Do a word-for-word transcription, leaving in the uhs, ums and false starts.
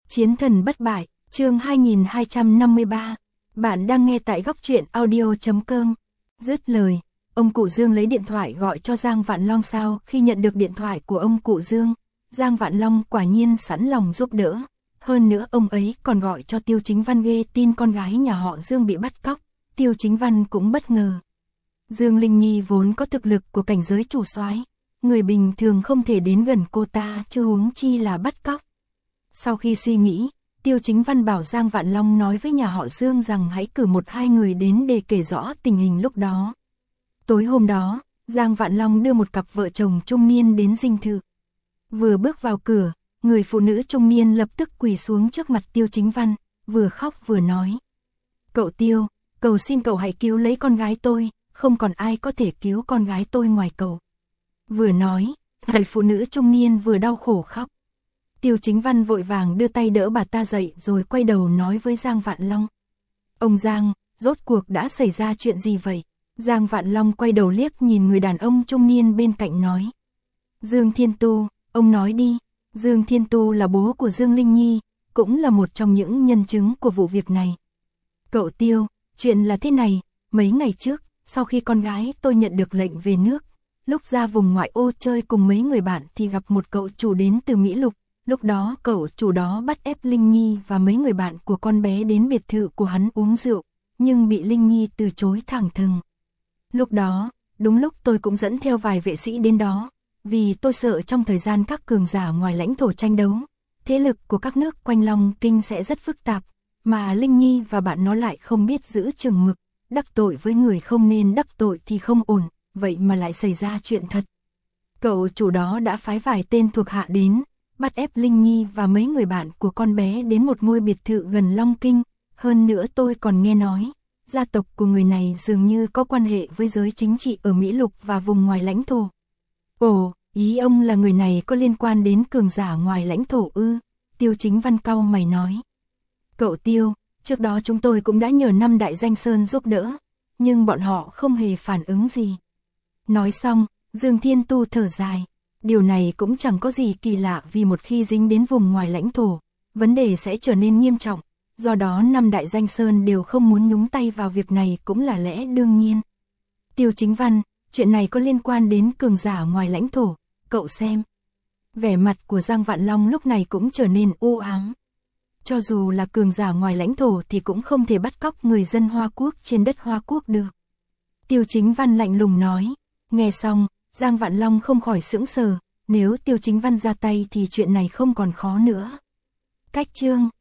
Chiến thần bất bại, chương hai nghìn hai trăm năm mươi ba. Bạn đang nghe tại góc truyện audio chấm com. Dứt lời, ông cụ Dương lấy điện thoại gọi cho Giang Vạn Long. Sau khi nhận được điện thoại của ông cụ Dương, Giang Vạn Long quả nhiên sẵn lòng giúp đỡ. Hơn nữa ông ấy còn gọi cho Tiêu Chính Văn nghe tin con gái nhà họ Dương bị bắt cóc. Tiêu Chính Văn cũng bất ngờ. Dương Linh Nhi vốn có thực lực của cảnh giới chủ soái, người bình thường không thể đến gần cô ta, chứ huống chi là bắt cóc. Sau khi suy nghĩ, Tiêu Chính Văn bảo Giang Vạn Long nói với nhà họ Dương rằng hãy cử một hai người đến để kể rõ tình hình lúc đó. Tối hôm đó, Giang Vạn Long đưa một cặp vợ chồng trung niên đến dinh thự. Vừa bước vào cửa, người phụ nữ trung niên lập tức quỳ xuống trước mặt Tiêu Chính Văn, vừa khóc vừa nói: "Cậu Tiêu, cầu xin cậu hãy cứu lấy con gái tôi, không còn ai có thể cứu con gái tôi ngoài cậu." Vừa nói, người phụ nữ trung niên vừa đau khổ khóc. Tiêu Chính Văn vội vàng đưa tay đỡ bà ta dậy rồi quay đầu nói với Giang Vạn Long: "Ông Giang, rốt cuộc đã xảy ra chuyện gì vậy?" Giang Vạn Long quay đầu liếc nhìn người đàn ông trung niên bên cạnh nói: "Dương Thiên Tu, ông nói đi." Dương Thiên Tu là bố của Dương Linh Nhi, cũng là một trong những nhân chứng của vụ việc này. "Cậu Tiêu, chuyện là thế này, mấy ngày trước, sau khi con gái tôi nhận được lệnh về nước, lúc ra vùng ngoại ô chơi cùng mấy người bạn thì gặp một cậu chủ đến từ Mỹ Lục. Lúc đó cậu chủ đó bắt ép Linh Nhi và mấy người bạn của con bé đến biệt thự của hắn uống rượu, nhưng bị Linh Nhi từ chối thẳng thừng. Lúc đó, đúng lúc tôi cũng dẫn theo vài vệ sĩ đến đó, vì tôi sợ trong thời gian các cường giả ngoài lãnh thổ tranh đấu, thế lực của các nước quanh Long Kinh sẽ rất phức tạp, mà Linh Nhi và bạn nó lại không biết giữ chừng mực, đắc tội với người không nên đắc tội thì không ổn, vậy mà lại xảy ra chuyện thật. Cậu chủ đó đã phái vài tên thuộc hạ đến, bắt ép Linh Nhi và mấy người bạn của con bé đến một ngôi biệt thự gần Long Kinh. Hơn nữa tôi còn nghe nói, gia tộc của người này dường như có quan hệ với giới chính trị ở Mỹ Lục và vùng ngoài lãnh thổ." "Ồ, ý ông là người này có liên quan đến cường giả ngoài lãnh thổ ư?" Tiêu Chính Văn cau mày nói. "Cậu Tiêu, trước đó chúng tôi cũng đã nhờ năm đại danh sơn giúp đỡ, nhưng bọn họ không hề phản ứng gì." Nói xong, Dương Thiên Tu thở dài. Điều này cũng chẳng có gì kỳ lạ, vì một khi dính đến vùng ngoài lãnh thổ, vấn đề sẽ trở nên nghiêm trọng, do đó năm đại danh sơn đều không muốn nhúng tay vào việc này cũng là lẽ đương nhiên. "Tiêu Chính Văn, chuyện này có liên quan đến cường giả ngoài lãnh thổ, cậu xem." Vẻ mặt của Giang Vạn Long lúc này cũng trở nên u ám. Cho dù là cường giả ngoài lãnh thổ thì cũng không thể bắt cóc người dân Hoa Quốc trên đất Hoa Quốc được. Tiêu Chính Văn lạnh lùng nói. Nghe xong, Giang Vạn Long không khỏi sững sờ, nếu Tiêu Chính Văn ra tay thì chuyện này không còn khó nữa. Cách chương